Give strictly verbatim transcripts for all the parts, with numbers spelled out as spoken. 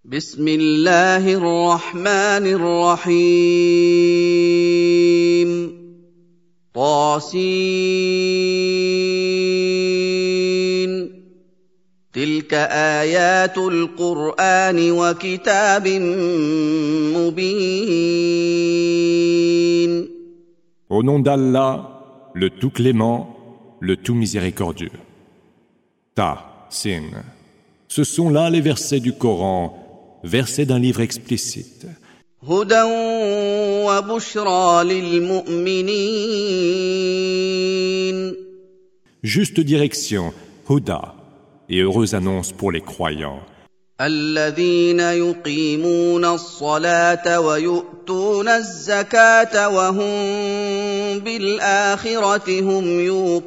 بسم الله الرحمن الرحيم طاسين تلك آيات القرآن وكتاب مبين. Au nom d'Allah, le tout clément, le tout miséricordieux. Ta, sin. Ce sont là les versets du Coran, versets d'un livre explicite. هدى وبشرى للمؤمنين. Juste direction, Huda, et heureuse annonce pour les croyants. الذين يقيمون الصلاة ويؤتون الزكاة وهم بالآخرة هم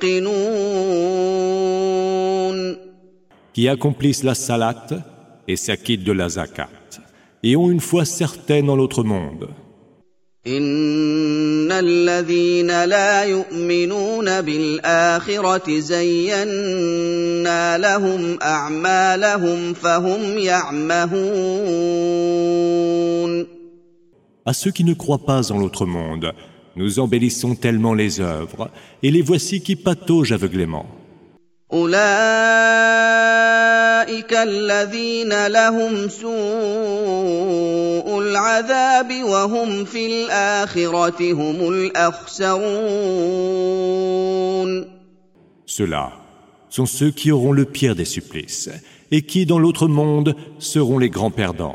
يوقنون. Qui accomplissent la salat et s'acquittent de la zakat, et ont une foi certaine dans l'autre monde. إن الذين لا يؤمنون بالآخرة زينا لهم أعمالهم فهم يعمهون. À ceux qui ne croient pas en l'autre monde, nous embellissons tellement les œuvres, et les voici qui pataugent aveuglément. أولئك الذين لهم سوء العذاب وهم في الآخرة هم الأخسرون. Ceux-là sont ceux qui auront le pire des supplices, et qui dans l'autre monde seront les grands perdants.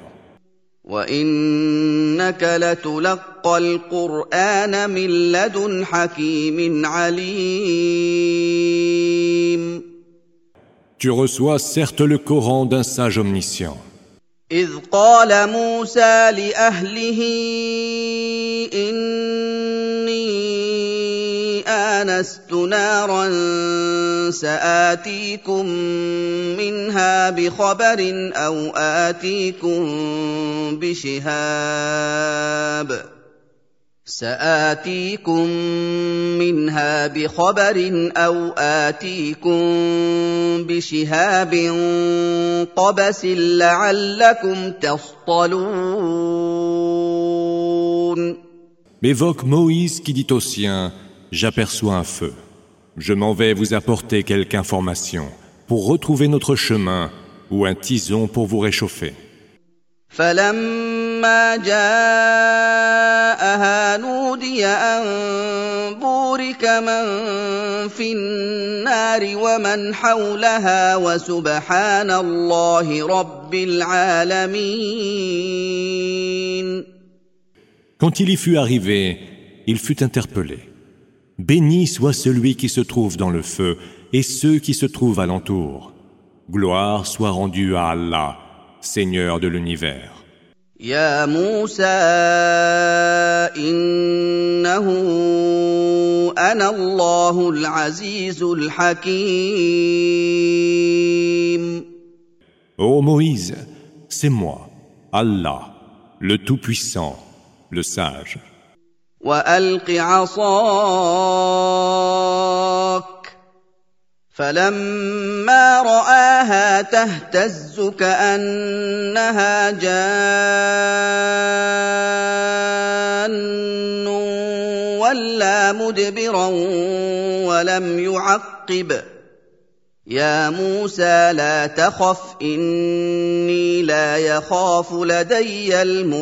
وإنك لتلقى القرآن من لدن حكيم عليم. Tu reçois certes le Coran d'un sage omniscient. إذ قال موسى لأهله إني آنست نارا سآتيكم منها بخبر أو آتيكم بشهاب سآتيكم منها بخبر أو آتيكم بشهاب قبس لعلكم تصطلون. M'évoque Moïse qui dit aux siens, j'aperçois un feu. Je m'en vais vous apporter quelque information pour retrouver notre chemin ou un tison pour vous réchauffer. فلما جاءها نودي أن بورك من في النار ومن حولها وسبحان الله رب العالمين. Quand il y fut arrivé, il fut interpellé. Béni soit celui qui se trouve dans le feu et ceux qui se trouvent alentour. Gloire soit rendue à Allah, Seigneur de l'univers. يا موسى إنه أنا الله العزيز الحكيم. Ô Moïse, c'est moi, Allah, le Tout-Puissant, le Sage. وألق عصاك فلما رآها تهتز كأنها جان ولا مدبرا ولم يعقب يا موسى لا تخف إني لا يخاف لدي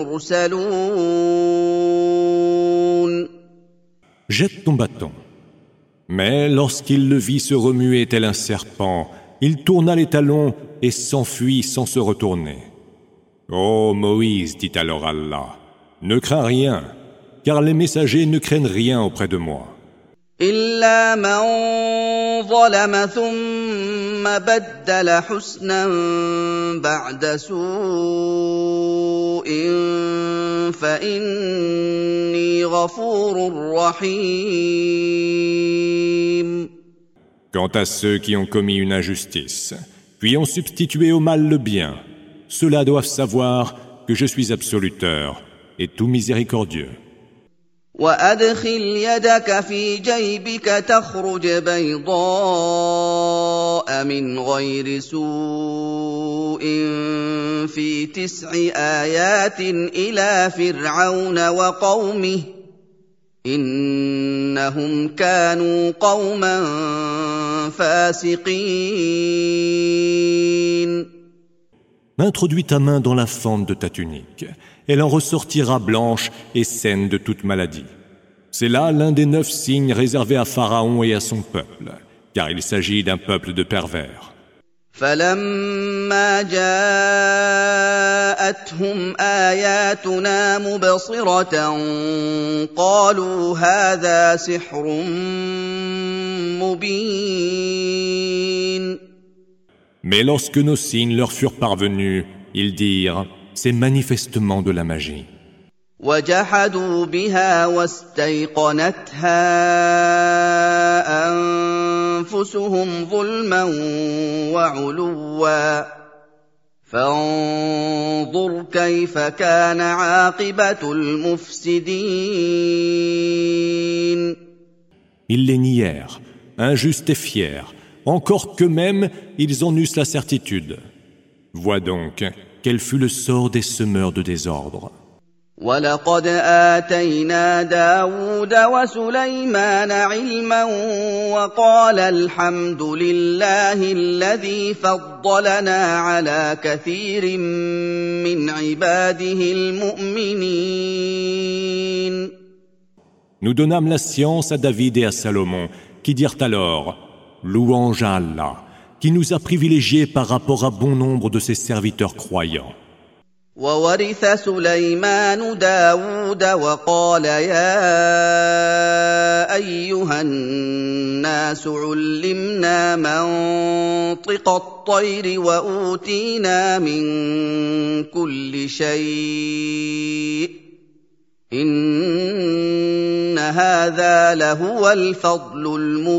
المرسلون. Jette ton bâton. Mais lorsqu'il le vit se remuer tel un serpent, il tourna les talons et s'enfuit sans se retourner. Ô Moïse, dit alors Allah, ne crains rien, car les messagers ne craignent rien auprès de moi. إلا من ظلم ثم بدل حسنا بعد سوء فإني غفور رحيم. Quant à ceux qui ont commis une injustice, puis ont substitué au mal le bien, ceux-là doivent savoir que je suis absoluteur et tout miséricordieux. وأدخل يدك في جيبك تخرج بيضاء من غير سوء في تسع آيات إلى فرعون وقومه إنهم كانوا قوما فاسقين. Introduis ta main dans la fente de ta tunique. Elle en ressortira blanche et saine de toute maladie. C'est là l'un des neuf signes réservés à Pharaon et à son peuple, car il s'agit d'un peuple de pervers. فلما جاءتهم آياتنا مبصرة قالوا هذا سحر مبين. Mais lorsque nos signes leur furent parvenus, ils dirent « C'est manifestement de la magie ». وجحدوا بها واستيقنتها أنفسهم ظلما وعلوا فانظر كيف كان عاقبة المفسدين. Ils les nièrent, injustes et fiers, encore qu'eux-mêmes ils en eussent la certitude. Vois donc quel fut le sort des semeurs de désordre. وَلَقَدْ آتَيْنَا دَاوُودَ وَسُلَيْمَانَ عِلْمًا وَقَالَ الْحَمْدُ لِلَّهِ الَّذِي فَضَّلَنَا عَلَى كَثِيرٍ مِّنْ عِبَادِهِ الْمُؤْمِنِينَ. Nous donnâmes la science à David et à Salomon, qui dirent alors « Louange à Allah, qui nous a privilégiés par rapport à bon nombre de ses serviteurs croyants. » وورث سليمان داود وقال يا أيها الناس علمنا منطق الطير وأوتينا من كل شيء إن هذا لهو الفضل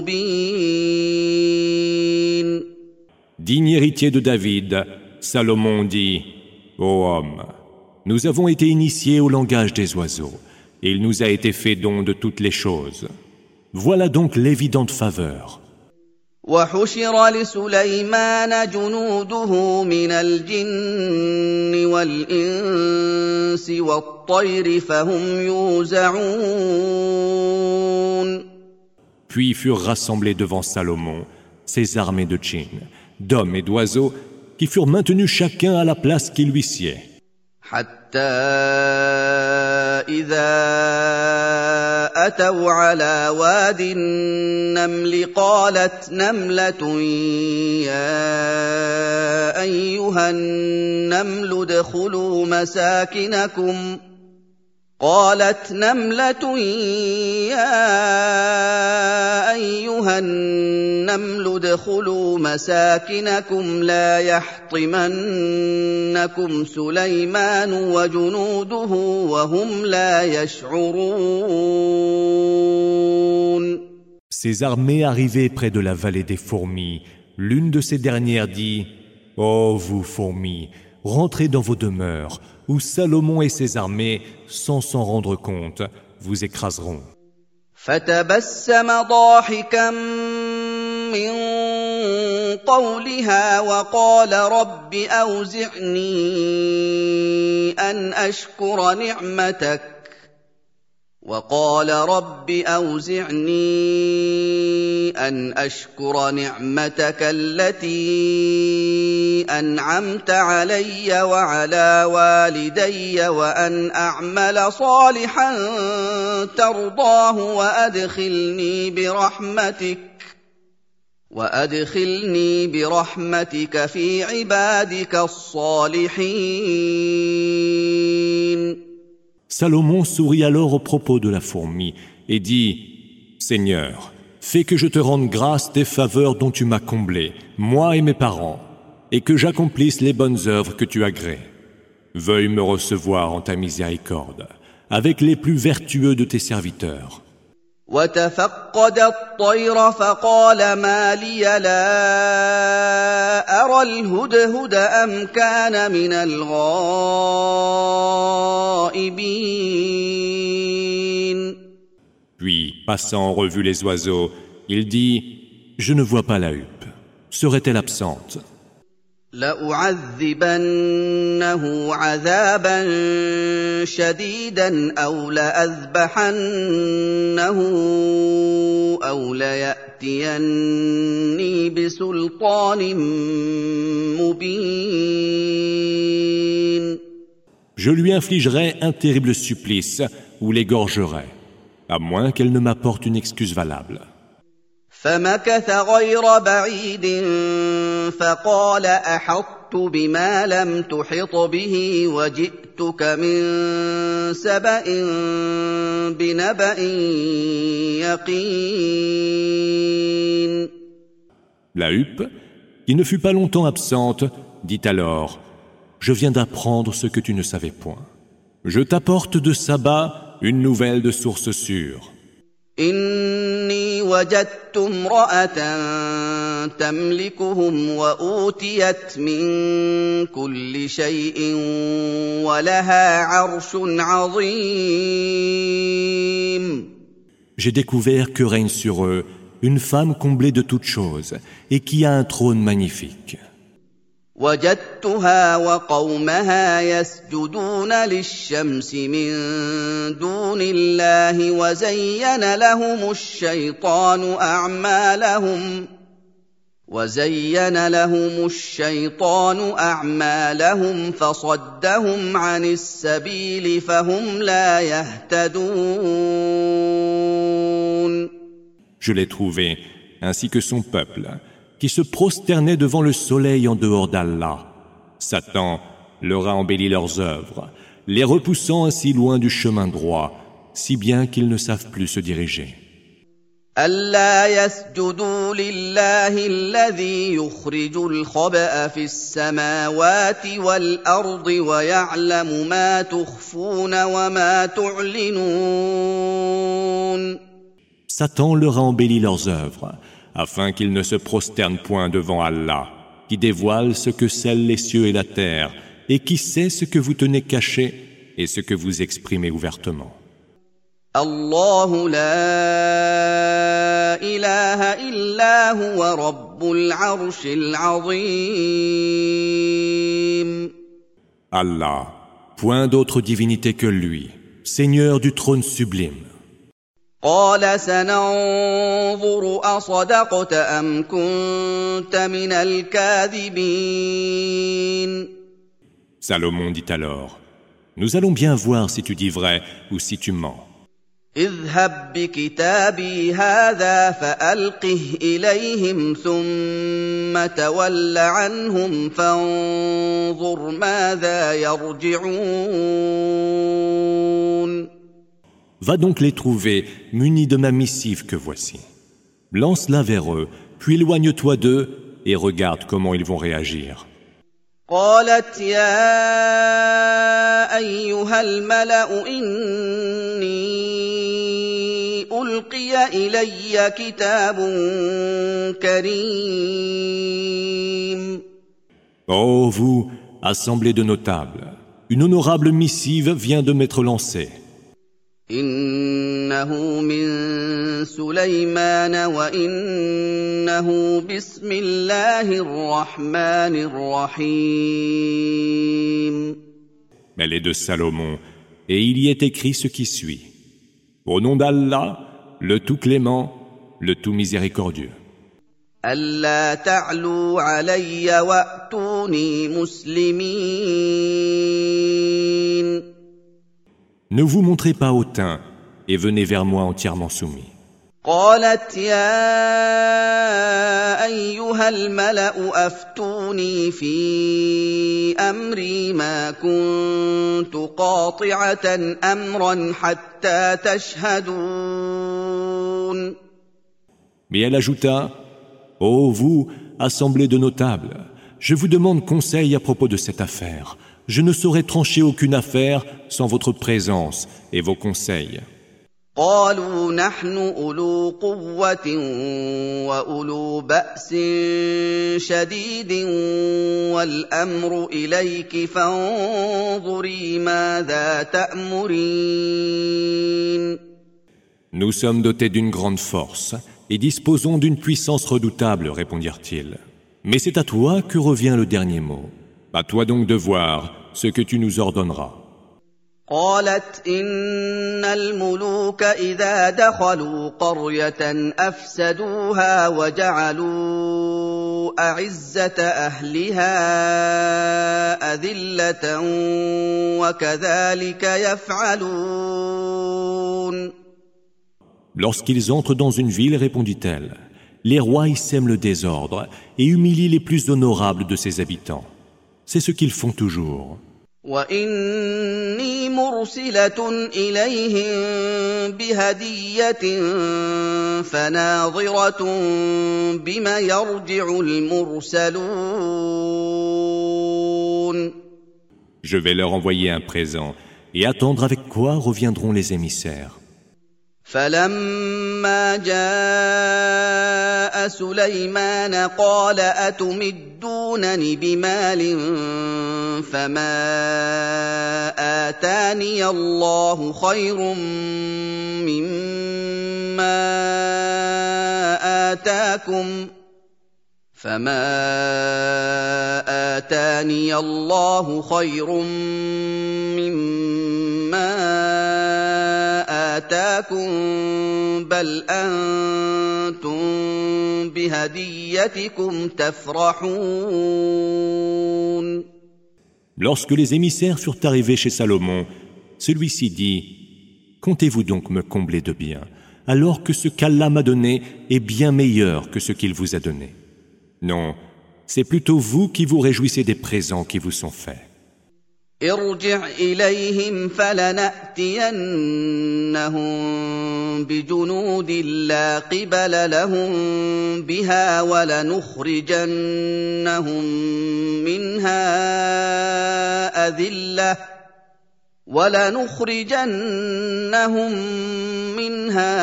المبين. Digne héritier de David, Salomon dit Ô homme, nous avons été initiés au langage des oiseaux, et il nous a été fait don de toutes les choses. Voilà donc l'évidente faveur. وحشر لسليمان جنوده من الجن والإنس والطير فهم يوزعون. Puis furent rassemblés devant Salomon ces armées de djinns, d'hommes et d'oiseaux, qui furent maintenus chacun à la place qui lui sied. حتى إذا أتوا على واد النمل قالت نملة يا أيها النمل ادخلوا مساكنكم قالت نملة يا أيها النمل ادخلوا مساكنكم لا يحطمنكم سليمان وجنوده وهم لا يشعرون. Ces armées arrivaient près de la vallée des fourmis. L'une de ces dernières dit « Ô vous fourmis, rentrez dans vos demeures, où Salomon et ses armées, sans s'en rendre compte, vous écraseront. » فتبسم ضاحكا من قولها وقال رب أوزعني أن أشكر نعمتك وقال رب أوزعني أن أشكر نعمتك التي أنعمت علي وعلى والدي وأن أعمل صالحا ترضاه وأدخلني برحمتك وأدخلني برحمتك في عبادك الصالحين. Salomon sourit alors au propos de la fourmi et dit « Seigneur, fais que je te rende grâce des faveurs dont tu m'as comblé, moi et mes parents, et que j'accomplisse les bonnes œuvres que tu agrées. Veuille me recevoir en ta miséricorde, avec les plus vertueux de tes serviteurs. » وتفقد الطير فقال ما لي لا أرى الهدهد أم كان من الغائبين. Puis, passant en revue les oiseaux, il dit « Je ne vois pas la huppe. Serait-elle absente ?» لأعذبنه عذابا شديدا أو لأذبحنه أو ليأتيني بسلطان مبين. Je lui infligerai un terrible supplice ou l'égorgerai, à moins qu'elle ne m'apporte une excuse valable. فمكث غير بعيد فقال أحطت بما لم تحط به وجئتك من سبأ بنبأ يقين. La huppe, qui ne fut pas longtemps absente, dit alors « Je viens d'apprendre ce que tu ne savais point. Je t'apporte de Saba une nouvelle de source sûre. » إني وجدت امرأة تملكهم وأوتيت من كل شيء ولها عرش عظيم. J'ai découvert que règne sur eux une femme comblée de toutes choses et qui a un trône magnifique. وجدتها وقومها يسجدون للشمس من دون الله وزين لهم الشيطان أعمالهم وزين لهم الشيطان أعمالهم فصدهم عن السبيل فهم لا يهتدون. Je l'ai trouvé, ainsi que son peuple, qui se prosternaient devant le soleil en dehors d'Allah. Satan leur a embelli leurs œuvres, les repoussant ainsi loin du chemin droit, si bien qu'ils ne savent plus se diriger. ألا يسجدوا لله الذي يخرج الخبأ في السماوات والأرض ويعلم ما تخفون وما تعلنون. Satan leur a embelli leurs œuvres, afin qu'ils ne se prosternent point devant Allah, qui dévoile ce que scellent les cieux et la terre, et qui sait ce que vous tenez caché et ce que vous exprimez ouvertement. الله لا إله إلا هو رب العرش العظيم. Allah, point d'autre divinité que lui, Seigneur du trône sublime. قال سننظر أصدقت أم كنت من الكاذبين. Salomon dit alors, nous allons bien voir si tu dis vrai ou si tu mens. اذهب بكتابي هذا فألقه إليهم ثم تول عنهم فانظر ماذا يرجعون. Va donc les trouver, munis de ma missive que voici. Lance-la vers eux, puis éloigne-toi d'eux et regarde comment ils vont réagir. قالت يا أيها الملأ إني ألقي إلي كتاب كريم. Ô vous, assemblée de notables, une honorable missive vient de m'être lancée. إنه من سليمان وإنه بسم الله الرحمن الرحيم. Elle est de Salomon, et il y est écrit ce qui suit. Au nom d'Allah, le tout clément, le tout miséricordieux. ألا تعلوا علي وأتوني مسلمين. Ne vous montrez pas hautain et venez vers moi entièrement soumis. قالت يا أيها الملأ أفتوني في أمري ما كنت قاطعة أمرا حتى تشهدون. Mais elle ajouta, ô vous, assemblée de notables, je vous demande conseil à propos de cette affaire. Je ne saurais trancher aucune affaire sans votre présence et vos conseils. قالوا نحن أولو قوة وأولو بأس شديد والأمر إليك فانظري ماذا تأمرين. Nous sommes dotés d'une grande force et disposons d'une puissance redoutable, répondirent-ils. Mais c'est à toi que revient le dernier mot. À toi donc de voir ce que tu nous ordonneras. قالت إن الملوك إذا دخلوا قرية أفسدوها وجعلوا أعزة أهلها أذلة وكذلك يفعلون. Lorsqu'ils entrent dans une ville, répondit-elle, les rois y sèment le désordre et humilient les plus honorables de ses habitants. C'est ce qu'ils font toujours. وَإِنِّي مُرْسِلَةٌ إِلَيْهِم بِهَدِيَّةٍ فَنَاظِرَةٌ بِمَ يَرْجِعُ الْمُرْسَلُونَ. Je vais leur envoyer un présent et attendre avec quoi reviendront les émissaires. فَلَمَّا جَاءَ سُلَيْمَانَ قَالَ أَتُمِدُّونَنِ بِمَالٍ فَمَا آتَانِيَ اللَّهُ خَيْرٌ مِّمَّا آتَاكُمْ فَمَا آتَانِيَ اللَّهُ خَيْرٌ مِّمَّا آتاكم بل أنتم بهديتكم تفرحون. Lorsque les émissaires furent arrivés chez Salomon, celui-ci dit « Comptez-vous donc me combler de bien, alors que ce qu'Allah m'a donné est bien meilleur que ce qu'il vous a donné. Non, c'est plutôt vous qui vous réjouissez des présents qui vous sont faits. » ارجع إليهم فلنأتينهم بجنود لا قبل لهم بها ولنخرجنهم منها أذلة ولنخرجنهم منها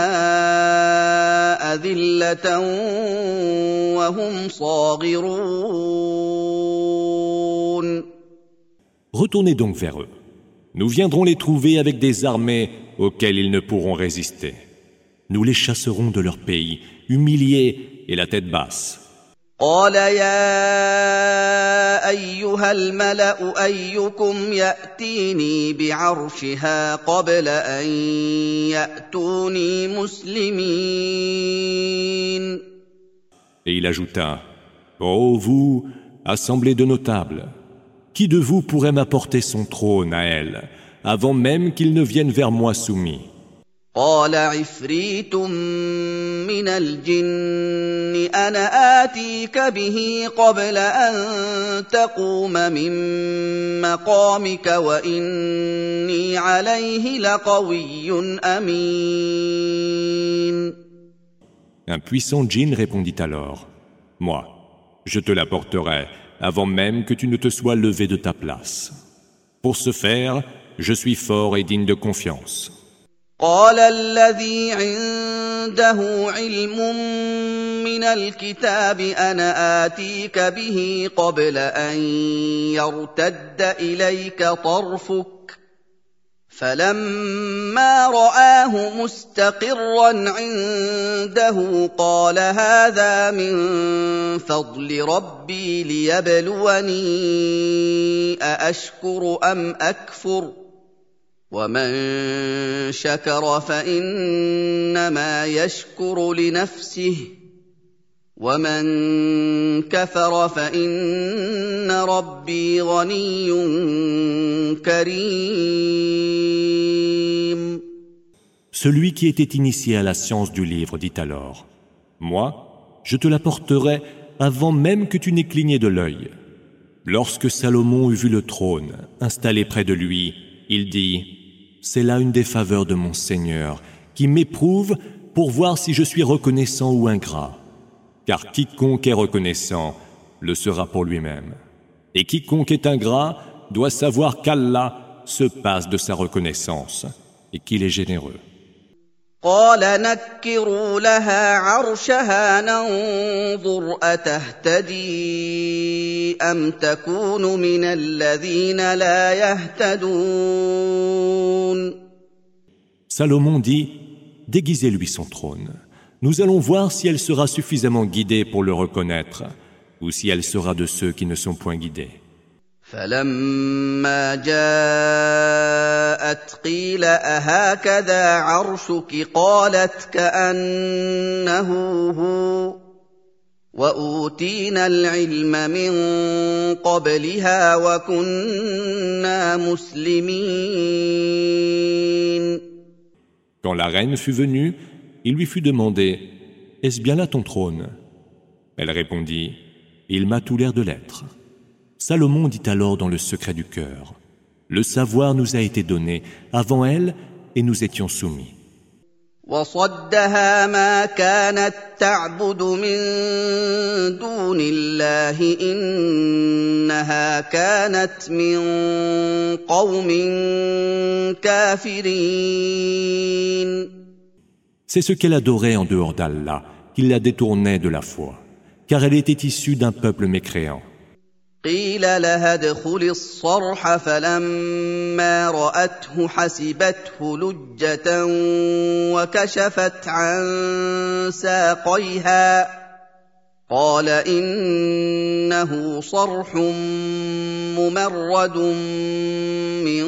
أذلة وهم صاغرون. Retournez donc vers eux. Nous viendrons les trouver avec des armées auxquelles ils ne pourront résister. Nous les chasserons de leur pays, humiliés et la tête basse. قال يا أيها الملأ أيكم يأتيني بعرشها قبل أن يأتوني مسلمين. Et il ajouta, ô vous, assemblée de notables, qui de vous pourrait m'apporter son trône à elle, avant même qu'il ne vienne vers moi soumis? قال عفريت من الجن أنا آتيك به قبل أن تقوم من مقامك وإني عليه لقوي أمين. Un puissant djinn répondit alors, moi, je te l'apporterai avant même que tu ne te sois levé de ta place. Pour ce faire, je suis fort et digne de confiance. قال الذي عنده علم من الكتاب أنا آتيك به قبل أن يرتد إليك طرفك فلما رآه مستقرا عنده قال هذا من فضل ربي ليبلوني أأشكر أم أكفر ومن شكر فإنما يشكر لنفسه ومن كفر فإن ربي غني كريم. Celui qui était initié à la science du livre dit alors, moi, je te l'apporterai avant même que tu n'aies cligné de l'œil. Lorsque Salomon eut vu le trône installé près de lui, il dit, c'est là une des faveurs de mon Seigneur qui m'éprouve pour voir si je suis reconnaissant ou ingrat. Car quiconque est reconnaissant le sera pour lui-même. Et quiconque est ingrat doit savoir qu'Allah se passe de sa reconnaissance et qu'il est généreux. قال نكروا لها عرشها ننظر أتهتدي أم تكون من الذين لا يهتدون. Salomon dit, déguisez-lui son trône. Nous allons voir si elle sera suffisamment guidée pour le reconnaître, ou si elle sera de ceux qui ne sont point guidés. فلما جاءت قيل أهكذا عرشك قالت كأنه هو وأوتينا العلم من قبلها وكنا مسلمين. Quand la reine fut venue, il lui fut demandé « Est-ce bien là ton trône ?» Elle répondit « Il m'a tout l'air de l'être. » Salomon dit alors dans le secret du cœur « Le savoir nous a été donné avant elle et nous étions soumis. » وصدها ما كانت تعبد من دون الله إنها كانت من قوم كافرين. C'est ce qu'elle adorait en dehors d'Allah qui la détournait de la foi, car elle était issue d'un peuple mécréant. قيل لها ادخلي الصرح فلما رأته حسبته لجة وكشفت عن ساقيها قال إنه صرح ممرد من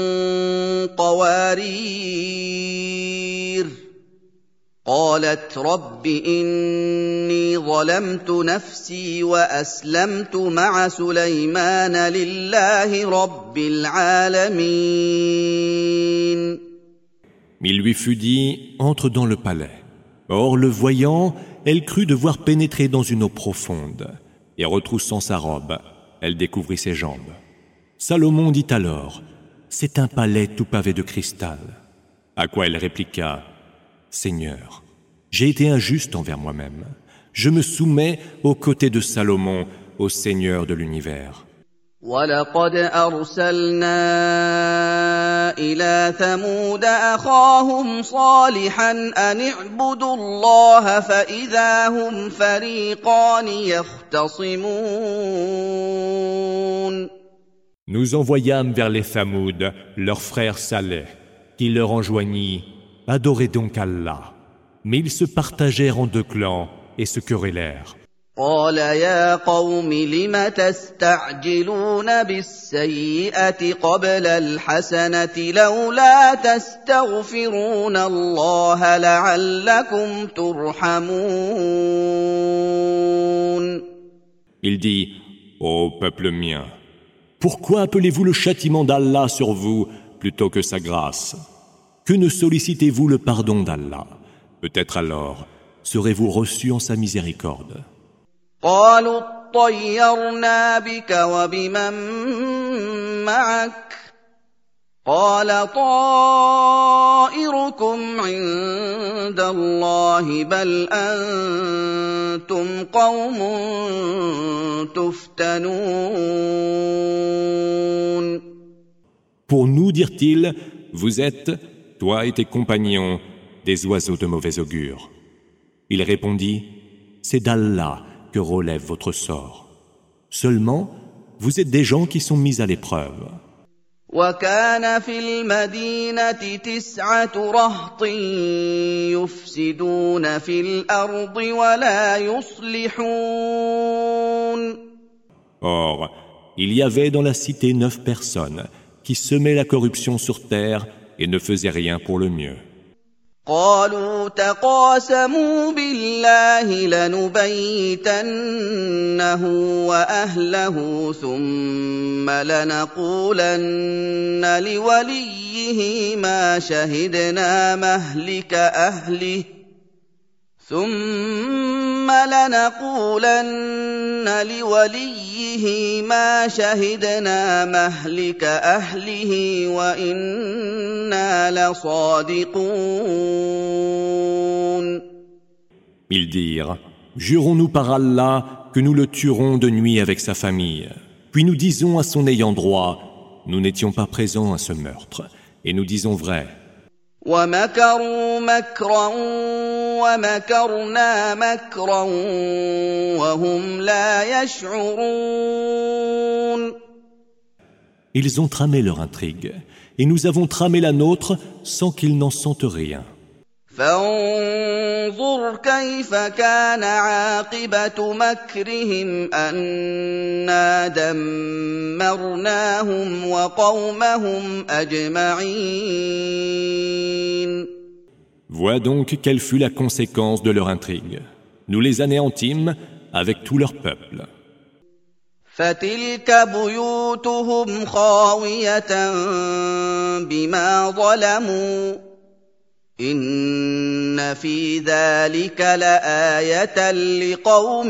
قوارير قالت رب إني ظلمت نفسي وأسلمت مع سليمان لله رب العالمين. Il lui fut dit « Entre dans le palais ». Or, le voyant, elle crut devoir pénétrer dans une eau profonde, et retroussant sa robe, elle découvrit ses jambes. Salomon dit alors « C'est un palais tout pavé de cristal ». À quoi elle répliqua « Seigneur, j'ai été injuste envers moi-même. Je me soumets aux côtés de Salomon, au Seigneur de l'univers. وَلَقَدْ أَرْسَلْنَا إِلَى ثَمُودَ أَخَاهُمْ صَالِحًا أَنِ اعْبُدُوا اللَّهَ فَإِذَا هُمْ فَرِيقَانِ يَخْتَصِمُونَ. Nous envoyâmes vers les Thamoud leur frère Saleh, qui leur enjoignit « Adorez donc Allah ». Mais ils se partagèrent en deux clans et se querellèrent. قال يا قوم لم تستعجلون بالسيئة قبل الحسنة لولا تستغفرون الله لعلكم ترحمون. Il dit, ô peuple mien, pourquoi appelez-vous le châtiment d'Allah sur vous plutôt que sa grâce? Que ne sollicitez-vous le pardon d'Allah? Peut-être alors serez-vous reçus en sa miséricorde. قالوا اطيرنا بك وبمن معك قال طائركم عند الله بل أنتم قوم تفتنون. Pour nous, dirent-ils, vous êtes, toi et tes compagnons, des oiseaux de mauvais augure. Il répondit, c'est d'Allah que relève votre sort. Seulement, vous êtes des gens qui sont mis à l'épreuve. وَكَانَ فِي الْمَدِينَةِ تِسْعَةُ رَهْطٍ يُفْسِدُونَ فِي الْأَرْضِ وَلَا يُصْلِحُونَ. Or, il y avait dans la cité neuf personnes qui semaient la corruption sur terre et ne faisaient rien pour le mieux. قالوا تقاسموا بالله لنبيتنه وأهله ثم لنقولن لوليه ما شهدنا مهلك أهله ثم لنقولن لوليه ما شهدنا مهلك أهله وإنا لصادقون. Ils dirent, jurons-nous par Allah que nous le tuerons de nuit avec sa famille. Puis nous disons à son ayant droit, nous n'étions pas présents à ce meurtre, et nous disons vrai. ومكروا مكرا ومكرنا مكرا وهم لا يشعرون. Ils ont tramé leur intrigue, et nous avons tramé la nôtre sans qu'ils n'en sentent rien. فانظر كيف كان عاقبة مكرهم أنا دمرناهم وقومهم أجمعين. Vois donc quelle fut la conséquence de leur intrigue. Nous les anéantîmes avec tout leur peuple. فَتِلْكَ بُيُوتُهُمْ خَاوِيَةً بِمَا ظَلَمُوا إِنَّ فِي ذَلِكَ لَآيَةً لِقَوْمٍ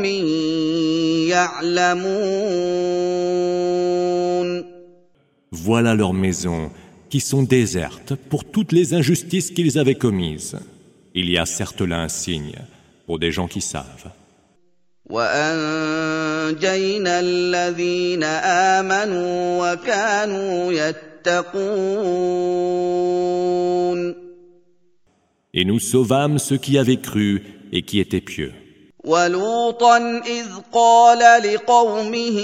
يَعْلَمُونَ. Voilà leurs maisons qui sont désertes pour toutes les injustices qu'ils avaient commises. Il y a certes là un signe pour des gens qui savent. وَأَنجَيْنَا الَّذِينَ آمَنُوا وَكَانُوا يَتَّقُونَ. Et nous sauvâmes ceux qui avaient cru et qui étaient pieux. وَلُوطًا إِذْ قَالَ لِقَوْمِهِ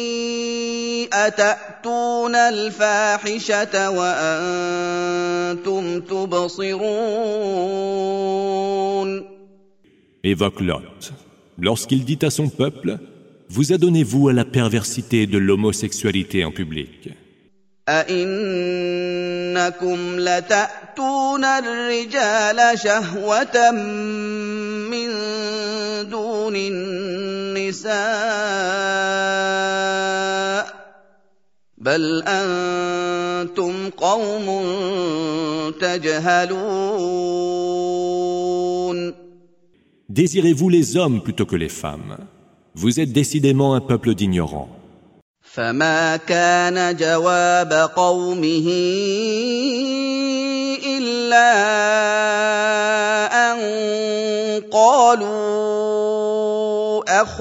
أَتَأْتُونَ الْفَاحِشَةَ وَأَنْتُمْ تُبْصِرُونَ. Évoque Lot. Lorsqu'il dit à son peuple, vous adonnez-vous à la perversité de l'homosexualité en public. أَإِنَّكُمْ لَتَأْتُونَ الرِّجَالَ شَهْوَةً مِّن دُونِ النِّسَاءِ بَلْ أَنتُمْ قَوْمٌ تَجْهَلُونَ. Désirez-vous les hommes plutôt que les femmes? Vous êtes décidément un peuple d'ignorants. فَمَا كَانَ جَوَابَ قَوْمِهِ إِلَّا أَن قَالُوا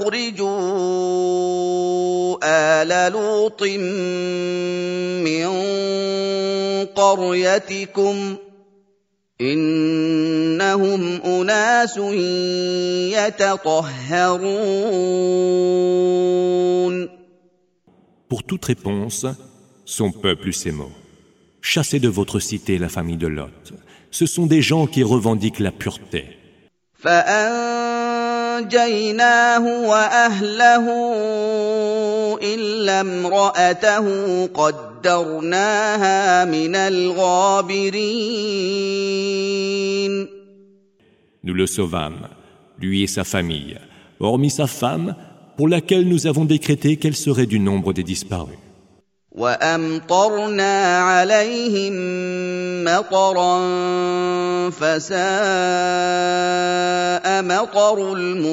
أَخْرِجُوا آلَ لُوطٍ مِّن قَرْيَتِكُمْ إِنَّهُمْ أُنَاسٌ يَتَطَهَّرُونَ. Pour toute réponse, son peuple eut ces mots. Chassez de votre cité la famille de Lot. Ce sont des gens qui revendiquent la pureté. فَأَنجَيْنَاهُ وَأَهْلَهُ إِلَّا امْرَأَتَهُ قَدَّرْنَاهَا مِنَ الْغَابِرِينَ. Nous le sauvâmes, lui et sa famille, hormis sa femme, pour laquelle nous avons décrété qu'elle serait du nombre des disparus. وَأَمْطَرْنَا عَلَيْهِم مَّطَرًا فَسَاءَ مَطَرُ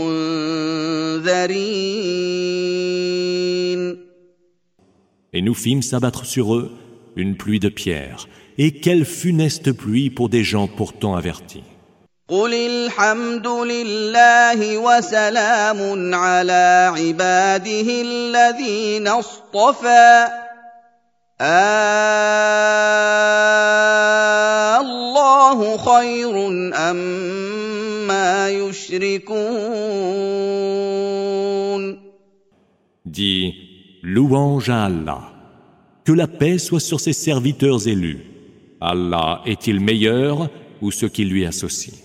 الْمُنذَرِينَ. Et nous fîmes s'abattre sur eux une pluie de pierres, et quelle funeste pluie pour des gens pourtant avertis. قُلِ الْحَمْدُ لِلَّهِ وَسَلَامٌ عَلَىٰ عِبَادِهِ الَّذِينَ اصْطَفَىٰ آللَّهُ خَيْرٌ أَمَّا يُشْرِكُونَ. Dis, louange à Allah. Que la paix soit sur ses serviteurs élus. Allah est-il meilleur ou ceux qui lui associent?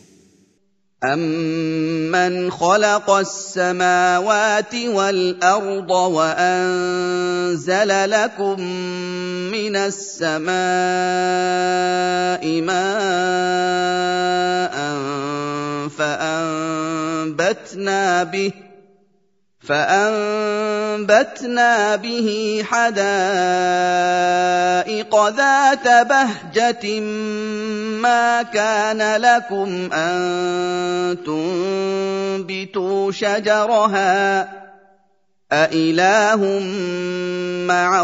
أَمَّنْ خَلَقَ السَّمَاوَاتِ وَالْأَرْضَ وَأَنزَلَ لَكُم مِّنَ السَّمَاءِ مَاءً فَأَنبَتْنَا بِهِ فَأَنبَتْنَا بِهِ حَدَائِقَ ذَاتَ بَهْجَةٍ مَّا كَانَ لَكُمْ أَن تُنبِتُوا شَجَرَهَا أَإِلَٰهٌ مَّعَ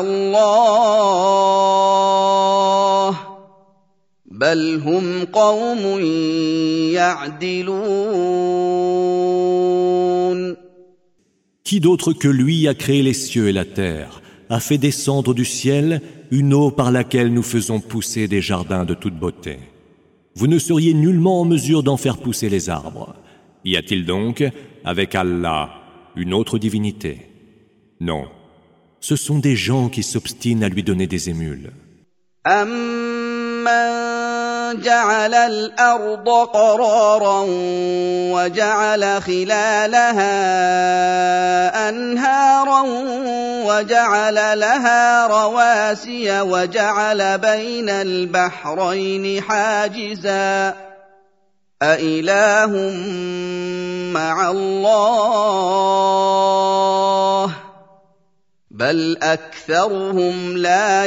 اللَّهِ بَلْ هُمْ قَوْمٌ يَعْدِلُونَ. Qui d'autre que lui a créé les cieux et la terre, a fait descendre du ciel une eau par laquelle nous faisons pousser des jardins de toute beauté. Vous ne seriez nullement en mesure d'en faire pousser les arbres. Y a-t-il donc, avec Allah, une autre divinité? Non, ce sont des gens qui s'obstinent à lui donner des émules. أَمَّن جعل الأرض قرارا وجعل خلالها أنهارا وجعل لها رواسي وجعل بين البحرين حاجزا أإله مع الله بل أكثرهم لا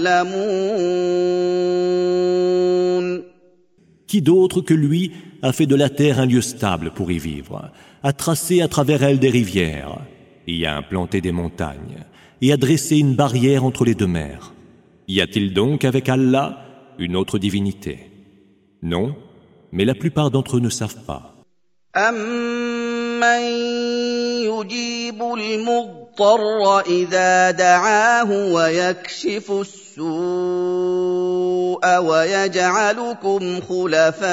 يعلمون. Qui d'autre que lui a fait de la terre un lieu stable pour y vivre, a tracé à travers elle des rivières, y a implanté des montagnes, et a dressé une barrière entre les deux mers. Y a-t-il donc avec Allah une autre divinité? Non, mais la plupart d'entre eux ne savent pas. أَمَّن يُجِيبُ الْمُضْطَرَّ إِذَا دَعَاهُ وَيَكْشِفُ السُّوءَ وَيَجْعَلُكُمْ خُلَفَاءَ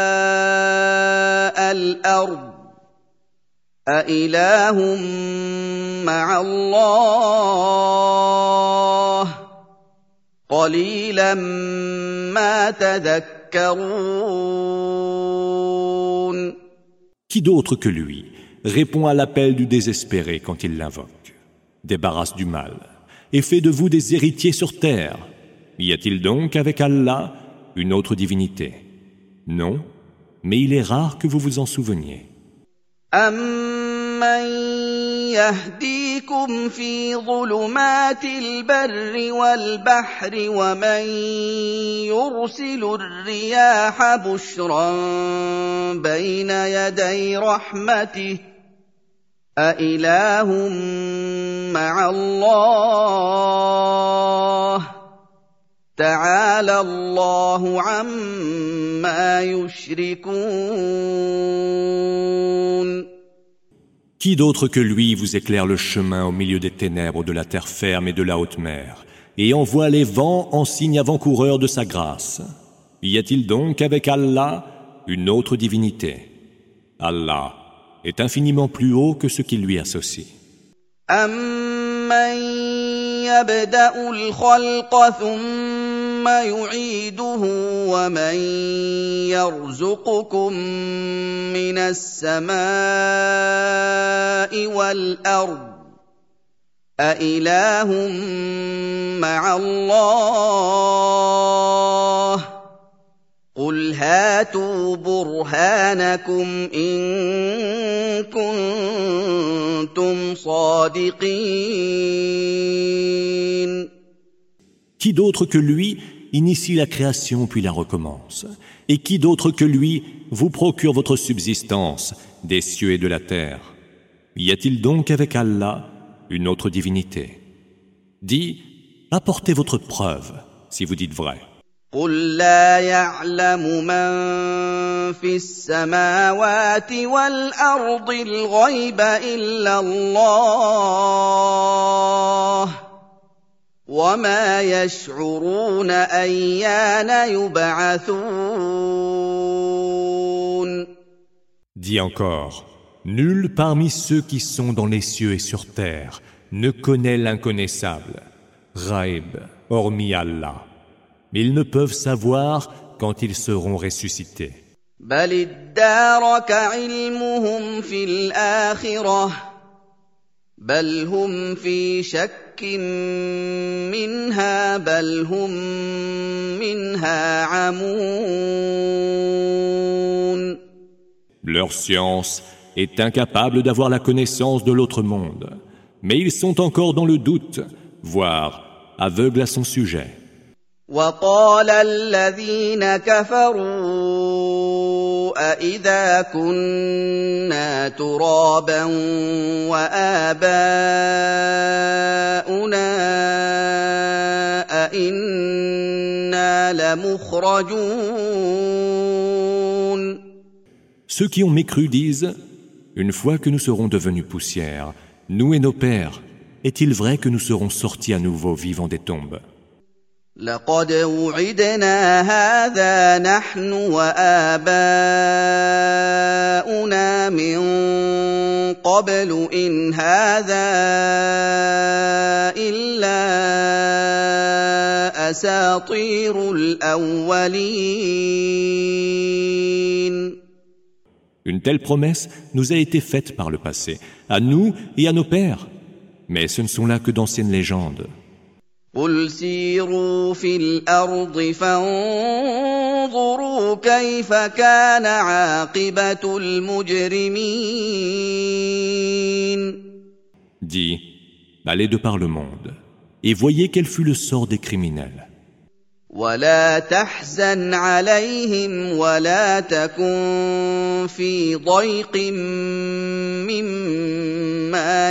الْأَرْضِ أَإِلَٰهٌ مَّعَ اللَّهِ قَلِيلًا مَّا تَذَكَّرُونَ. Qui d'autre que lui répond à l'appel du désespéré quand il l'invoque, débarrasse du mal et fait de vous des héritiers sur terre? Y a-t-il donc avec Allah une autre divinité? Non, mais il est rare que vous vous en souveniez. أَمَّن يَهْدِيكُمْ فِي ظُلُمَاتِ الْبَرِّ وَالْبَحْرِ وَمَن يُرْسِلُ الرِّيَاحَ بُشْرًا بَيْنَ يَدَيْ رَحْمَتِهِ أَإِلَٰهٌ مَّعَ اللَّهِ تَعَالَى اللَّهُ عَمَّا يُشْرِكُونَ. Qui d'autre que lui vous éclaire le chemin au milieu des ténèbres de la terre ferme et de la haute mer, et envoie les vents en signe avant-coureur de sa grâce? Y a-t-il donc avec Allah une autre divinité? Allah est infiniment plus haut que ce qui lui associe. أَمَّن يَبْدَأُ الْخَلْقَ ثُمَّ يُعِيدُهُ وَمَن يَرْزُقُكُم مِّنَ السَّمَاءِ وَالْأَرْضِ أَإِلَٰهٌ مَّعَ اللَّهِ قُلْ هَاتُوا بُرْهَانَكُمْ إِن كُنتُمْ صَادِقِينَ. Qui d'autre que lui initie la création puis la recommence? Et qui d'autre que lui vous procure votre subsistance des cieux et de la terre? Y a-t-il donc avec Allah une autre divinité? Dis, apportez votre preuve si vous dites vrai. قُل لَّا يَعْلَمُ مَن فِي السَّمَاوَاتِ وَالْأَرْضِ الْغَيْبَ إِلَّا اللَّهُ وَمَا يَشْعُرُونَ أَيَّانَ يُبْعَثُونَ. Dis encore, nul parmi ceux qui sont dans les cieux et sur terre ne connaît l'inconnaissable, Ghaib, hormis Allah. Ils ne peuvent savoir quand ils seront ressuscités. بَلِ ادَّارَكَ عِلْمُهُمْ فِي الْآخِرَةِ بَلْ هُمْ فِي شَكٍّ مِّنْهَا بَلْ هُمْ مِنْهَا عَمُونَ. Leur science est incapable d'avoir la connaissance de l'autre monde, mais ils sont encore dans le doute, voire aveugles à son sujet. وَقَالَ الَّذِينَ كَفَرُوا أَإِذَا كُنَّا تُرَابًا وَآبَاؤُنَا أَإِنَّا لَمُخْرَجُونَ. Ceux qui ont mécru disent, une fois que nous serons devenus poussière, nous et nos pères, est-il vrai que nous serons sortis à nouveau vivants des tombes? لَقَدْ وُعِدْنَا هَٰذَا نَحْنُ وَآبَاؤُنَا مِن قَبْلُ إِنْ هَٰذَا إِلَّا أَسَاطِيرُ الْأَوَّلِينَ. Une telle promesse nous a été faite par le passé, à nous et à nos pères, mais ce ne sont là que d'anciennes légendes. قُلْ سِيرُوا فِي الْأَرْضِ فَانظُرُوا كَيْفَ كَانَ عَاقِبَةُ الْمُجْرِمِينَ. Dis, allez de par le monde, et voyez quel fut le sort des criminels. وَلَا تَحْزَنْ عَلَيْهِمْ وَلَا تَكُنْ فِي ضَيْقٍ مِّمَّا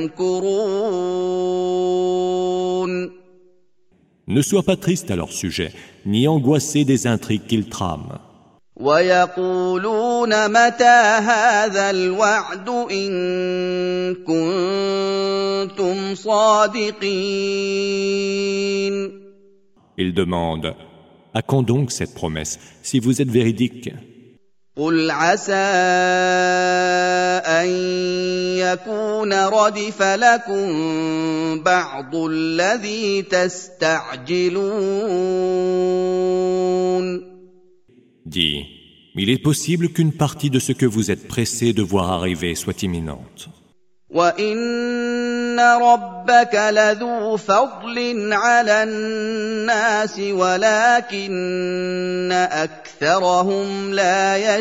يَمْكُرُونَ. Ne sois pas triste à leur sujet, ni angoissé des intrigues qu'ils trament. وَيَقُولُونَ مَتَىٰ هَٰذَا الْوَعْدُ إِن كُنتُمْ صَادِقِينَ. Ils demandent, à quand donc cette promesse, si vous êtes véridique? قُلْ عَسَىٰ أَن يَكُونَ رَدِفَ لَكُم بَعْضُ الَّذِي تَسْتَعْجِلُونَ. Dis, il est possible qu'une partie de ce que vous êtes pressés de voir arriver soit imminente. وَإِنَّ رَبَّكَ لَذُو فَضْلٍ عَلَى النَّاسِ وَلَٰكِنَّ أَكْثَرَهُمْ لَا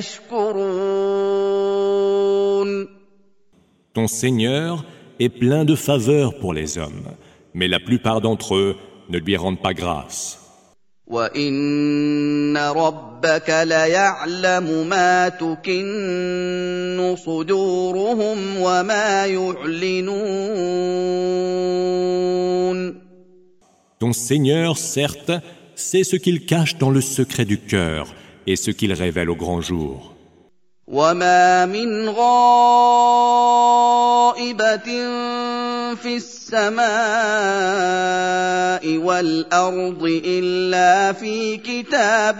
يَشْكُرُونَ. Ton Seigneur est plein de faveurs pour les hommes, mais la plupart d'entre eux ne lui rendent pas grâce. وَإِنَّ رَبَّكَ لَيَعْلَمُ مَا تُكِنُّ صُدُورُهُمْ وَمَا يُعْلِنُونَ. Ton Seigneur, certes, sait ce qu'il cache dans le secret du cœur et ce qu'il révèle au grand jour. وَمَا مِنْ غَائِبَةٍ فِي السَّمَاءِ وَالْأَرْضِ إِلَّا فِي كِتَابٍ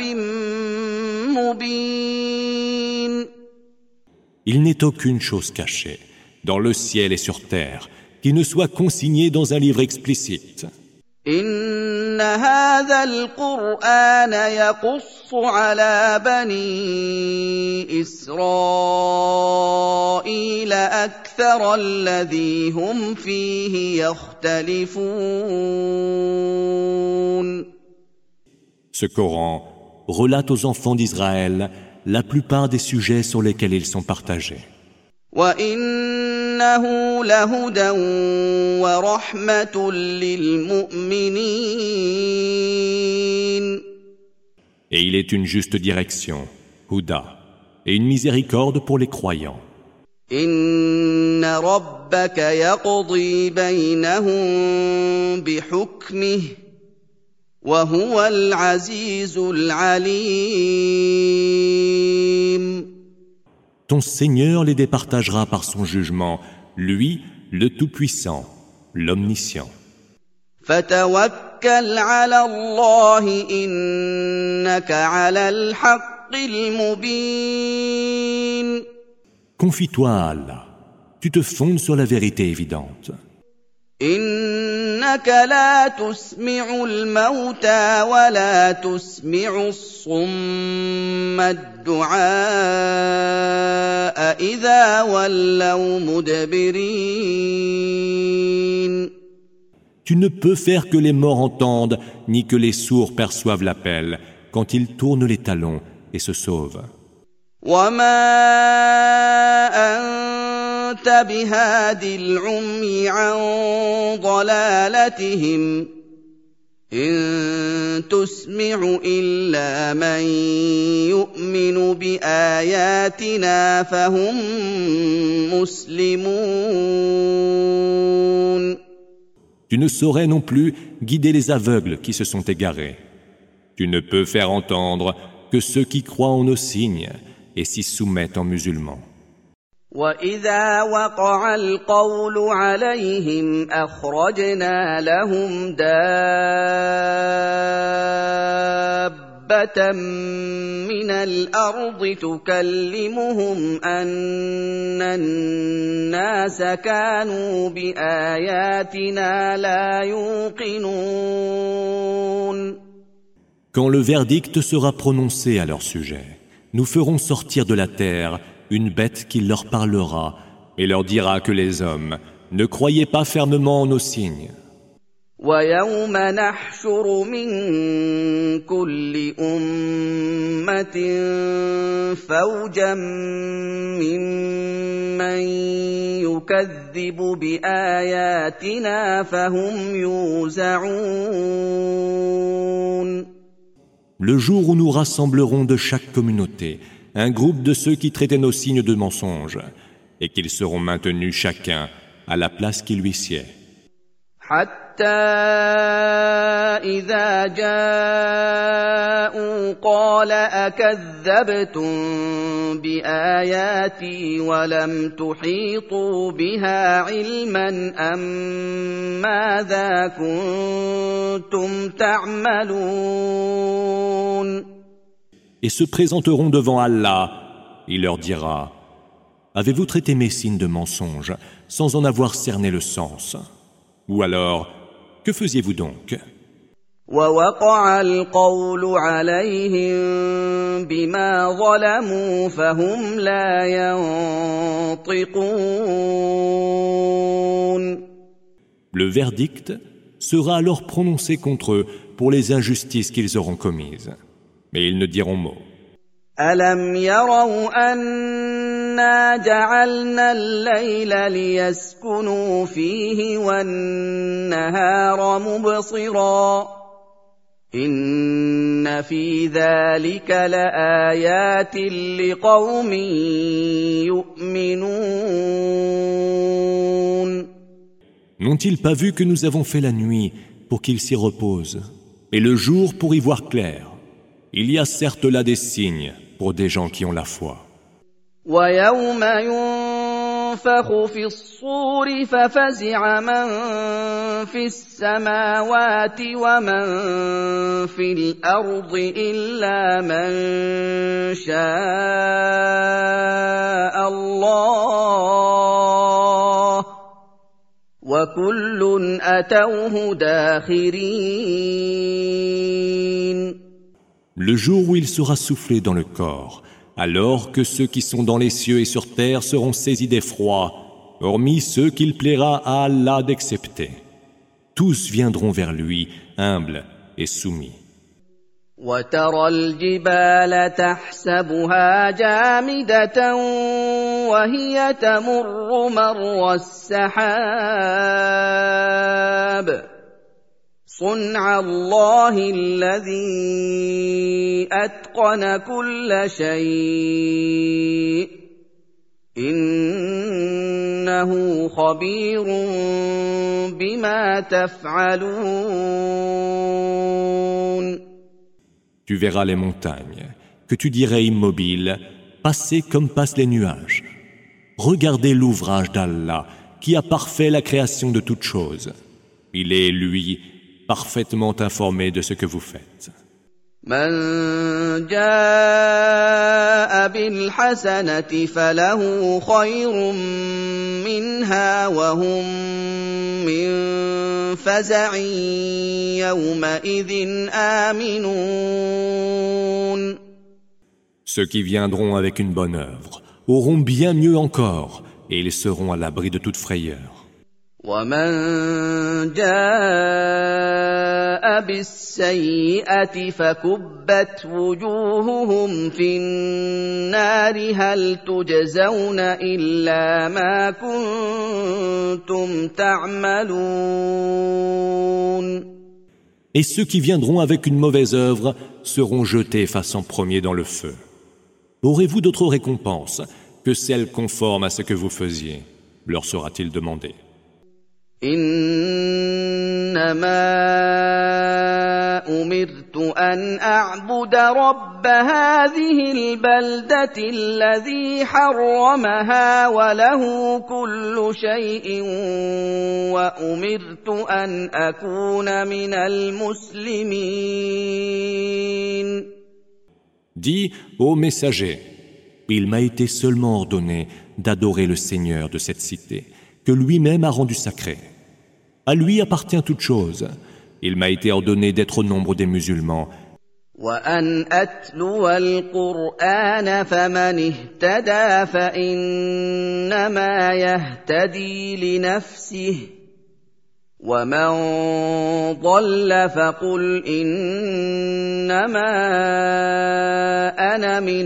مُّبِينٍ. Il n'est aucune chose cachée, dans le ciel et sur terre, qui ne soit consignée dans un livre explicite. إِنَّ هَٰذَا الْقُرْآنَ يَقُصُّ عَلَىٰ بَنِي إِسْرَائِيلَ أَكْثَرَ الَّذِي هُمْ فِيهِ يَخْتَلِفُونَ. Ce Coran relate aux enfants d'Israël la plupart des sujets sur lesquels ils sont partagés. وَإِنَّهُ لَهُدًى وَرَحْمَةٌ لِّلْمُؤْمِنِينَ. Et il est une juste direction, Huda, et une miséricorde pour les croyants. إِنَّ رَبَّكَ يَقْضِي بَيْنَهُم بِحُكْمِهِ وَهُوَ الْعَزِيزُ الْعَلِيمُ. Ton Seigneur les départagera par son jugement, lui, le Tout-Puissant, l'Omniscient. فَتَوَكَّلْ عَلَى اللَّهِ إِنَّكَ عَلَى الْحَقِّ الْمُبِينِ. Confie-toi à Allah, tu te fondes sur la vérité évidente. إِنَّكَ لَا تُسْمِعُ الْمَوْتَىٰ وَلَا تُسْمِعُ الصُّمَّ الدُّعَاءَ إِذَا وَلَّوْا مُدْبِرِينَ. Tu ne peux faire que les morts entendent, ni que les sourds perçoivent l'appel, quand ils tournent les talons et se sauvent. وَمَا أَنتَ بِهَادِ الْعُمْيِ عَن ضَلَالَتِهِمْ إِن تُسْمِعُ إِلَّا مَن يُؤْمِنُ بِآيَاتِنَا فَهُم مُّسْلِمُونَ. Tu ne saurais non plus guider les aveugles qui se sont égarés. Tu ne peux faire entendre que ceux qui croient en nos signes et s'y soumettent en musulmans. وَإِذَا وَقَعَ الْقَوْلُ عَلَيْهِمْ أَخْرَجْنَا لَهُمْ دَابَّةً مِّنَ الْأَرْضِ تُكَلِّمُهُمْ أَنَّ النَّاسَ كَانُوا بِآيَاتِنَا لَا يُوقِنُونَ. Quand le verdict sera prononcé à leur sujet, nous ferons sortir de la terre une bête qui leur parlera et leur dira que les hommes ne croyaient pas fermement en nos signes. وَيَوْمَ نَحْشُرُ مِن كُلِّ أُمَّةٍ فَوْجًا مِّمَّن يُكَذِّبُ بِآيَاتِنَا فَهُمْ يُوزَعُونَ. Le jour où nous rassemblerons de chaque communauté un groupe de ceux qui traitaient nos signes de mensonges, et qu'ils seront maintenus chacun à la place qui lui sied. حتى إذا جاءوا قال أكذبتم بآياتي ولم تحيطوا بها علما أم ماذا كنتم تعملون. Et se présenteront devant Allah, il leur dira: avez-vous traité mes signes de mensonges sans en avoir cerné le sens? Ou alors, que faisiez-vous donc? وَوَقَعَ الْقَوْلُ عَلَيْهِمْ بِمَا ظَلَمُوا فَهُمْ لَا يَنطِقُونَ. Le verdict sera alors prononcé contre eux pour les injustices qu'ils auront commises. Mais ils ne diront mot. أَلَمْ يَرَوْا أَنَّا جَعَلْنَا اللَّيْلَ لِيَسْكُنُوا فِيهِ وَالنَّهَارَ مُبْصِرًا إِنَّ فِي ذَلِكَ لَآيَاتٍ لِقَوْمٍ يُؤْمِنُونَ. N'ont-ils pas vu que nous avons fait la nuit pour qu'ils s'y reposent et le jour pour y voir clair? Il y a certes là des signes pour des gens qui ont la foi. وَيَوْمَ يُنفَخُ فِي الصُّورِ فَفَزِعَ مَن فِي السَّمَاوَاتِ وَمَن فِي الْأَرْضِ إِلَّا مَن شَاءَ اللَّهُ وَكُلٌّ أَتَوْهُ دَاخِرِينَ. Le jour où il sera soufflé dans le corps, alors que ceux qui sont dans les cieux et sur terre seront saisis d'effroi, hormis ceux qu'il plaira à Allah d'accepter. Tous viendront vers lui, humbles et soumis. وَتَرَى الْجِبَالَ تَحْسَبُهَا جَامِدَةً وَهِيَ تَمُرُّ مَرَّ السَّحَابِ صُنْعَ اللَّهِ الَّذِي أَتْقَنَ كُلَّ شَيْءٍ إِنَّهُ خَبِيرٌ بِمَا تَفْعَلُونَ. Tu verras les montagnes, que tu dirais immobiles, passer comme passent les nuages. Regardez l'ouvrage d'Allah, qui a parfait la création de toutes choses. Il est, lui, parfaitement informé de ce que vous faites. من جاء بالحسنة فله خير منها وهم من فزع يومئذ آمنون. Ceux qui viendront avec une bonne œuvre auront bien mieux encore et ils seront à l'abri de toute frayeur. وَمَن جَاءَ بِالسَّيِّئَةِ فَكُبَّتْ وُجُوهُهُمْ فِي النَّارِ هَلْ تُجْزَوْنَ إِلَّا مَا كُنتُمْ تَعْمَلُونَ. Et ceux qui viendront avec une mauvaise œuvre seront jetés face en premier dans le feu. Aurez-vous d'autres récompenses que celles conformes à ce que vous faisiez? Leur sera-t-il demandé. إنما أمرت أن أعبد رب هذه البلدة الذي حرمها وله كل شيء وأمرت أن أكون من المسلمين. Dis, ô messager, il m'a été seulement ordonné d'adorer le Seigneur de cette cité, que lui-même a rendu sacrée. À lui appartient toute chose. Il m'a été ordonné d'être au nombre des musulmans وأن أتلو القرآن فمن اهتدى فإنما يهتدي لنفسه ومن ضل فقل إنما أنا من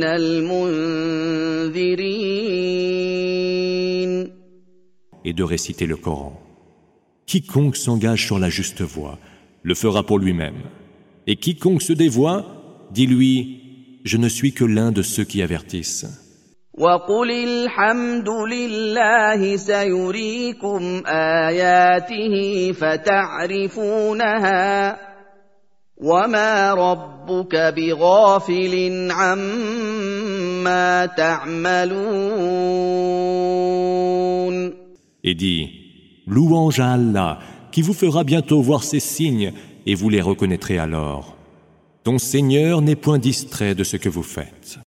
المنذرين. Et de réciter le Coran. Quiconque s'engage sur la juste voie le fera pour lui-même. Et quiconque se dévoie, dis-lui, je ne suis que l'un de ceux qui avertissent. وَقُلِ الْحَمْدُ لِلَّهِ سَيُرِيكُمْ آيَاتِهِ فَتَعْرِفُونَهَا وَمَا رَبُّكَ بِغَافِلٍ عَمَّا تَعْمَلُونَ. Et dis, louange à Allah, qui vous fera bientôt voir ses signes, et vous les reconnaîtrez alors. Ton Seigneur n'est point distrait de ce que vous faites.